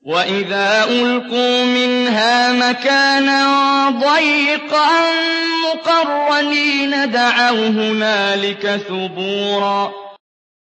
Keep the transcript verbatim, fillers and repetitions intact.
وَإِذَا أُلْقُوا مِنْهَا مَكَانًا ضَيِّقًا مُّقَرَّنِينَ دَعَوْا هُنَالِكَ ثُبُورًا